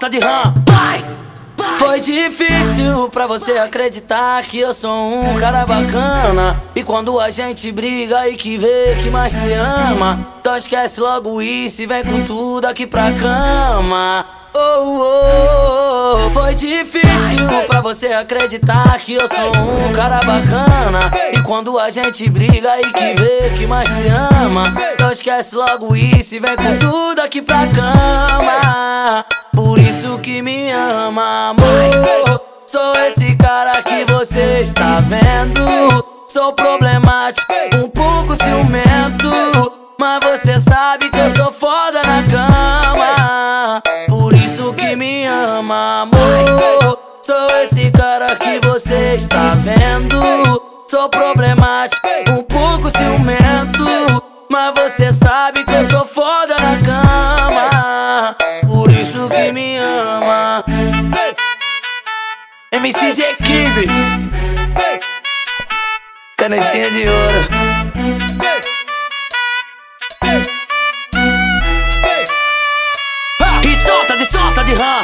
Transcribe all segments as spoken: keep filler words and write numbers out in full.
solta de rã, vai! Foi difícil pra você acreditar que eu sou um cara bacana. E quando a gente briga e que vê que mais se ama, então esquece logo isso e vem com tudo aqui pra cama. Oh, oh, oh. Foi difícil pra você acreditar que eu sou um cara bacana. E quando a gente briga e que vê que mais se ama, então esquece logo isso e vem com tudo aqui pra cama. Por isso que me ama, amor. Sou esse cara que você está vendo. Sou problemático, um pouco ciumento, mas você sabe que eu sou foda na cama. Por isso que me ama, amor. Sou esse cara que você está vendo. Sou problemático, um pouco ciumento, mas você sabe que eu sou foda na cama. Por isso que me ama. M C G quinze, canetinha de ouro. E solta, de solta de rã.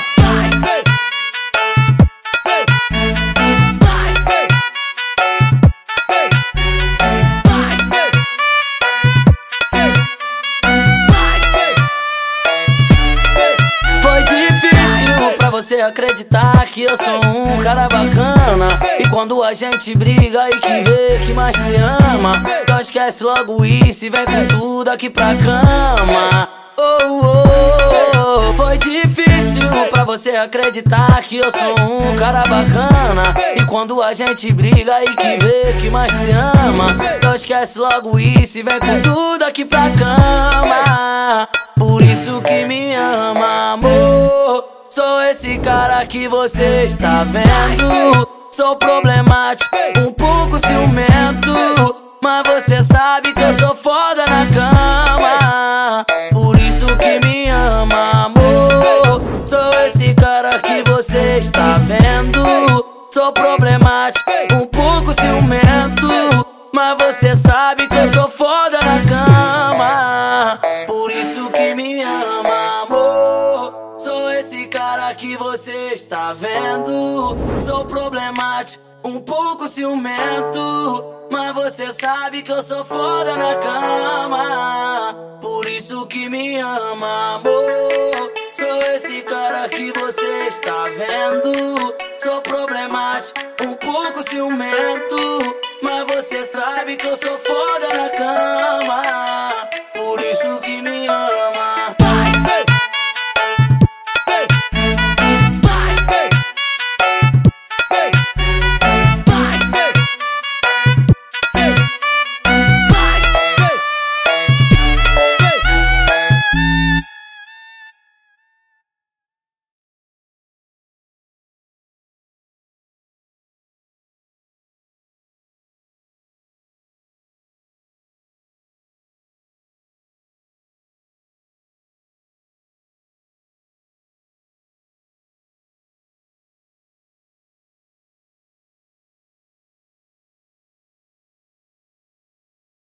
Você acreditar que eu sou um cara bacana. E quando a gente briga e que vê que mais se ama, então esquece logo isso e vem com tudo aqui pra cama. Oh, oh, oh. Foi difícil pra você acreditar que eu sou um cara bacana. E quando a gente briga e que vê que mais se ama, então esquece logo isso e vem com tudo aqui pra cama. Por isso que me ama, amor. Sou esse cara que você está vendo. Sou problemático, um pouco ciumento, mas você sabe que eu sou foda na cama. Por isso que me ama, amor. Sou esse cara que você está vendo. Sou problemático, um pouco ciumento, mas você sabe que eu sou foda na cama. Por isso que me ama, amor. Sou esse cara que você está vendo. Sou problemático, um pouco ciumento, mas você sabe que eu sou foda na cama. Por isso que me ama, amor. Sou esse cara que você está vendo. Sou problemático, um pouco ciumento, mas você sabe que eu sou foda na cama.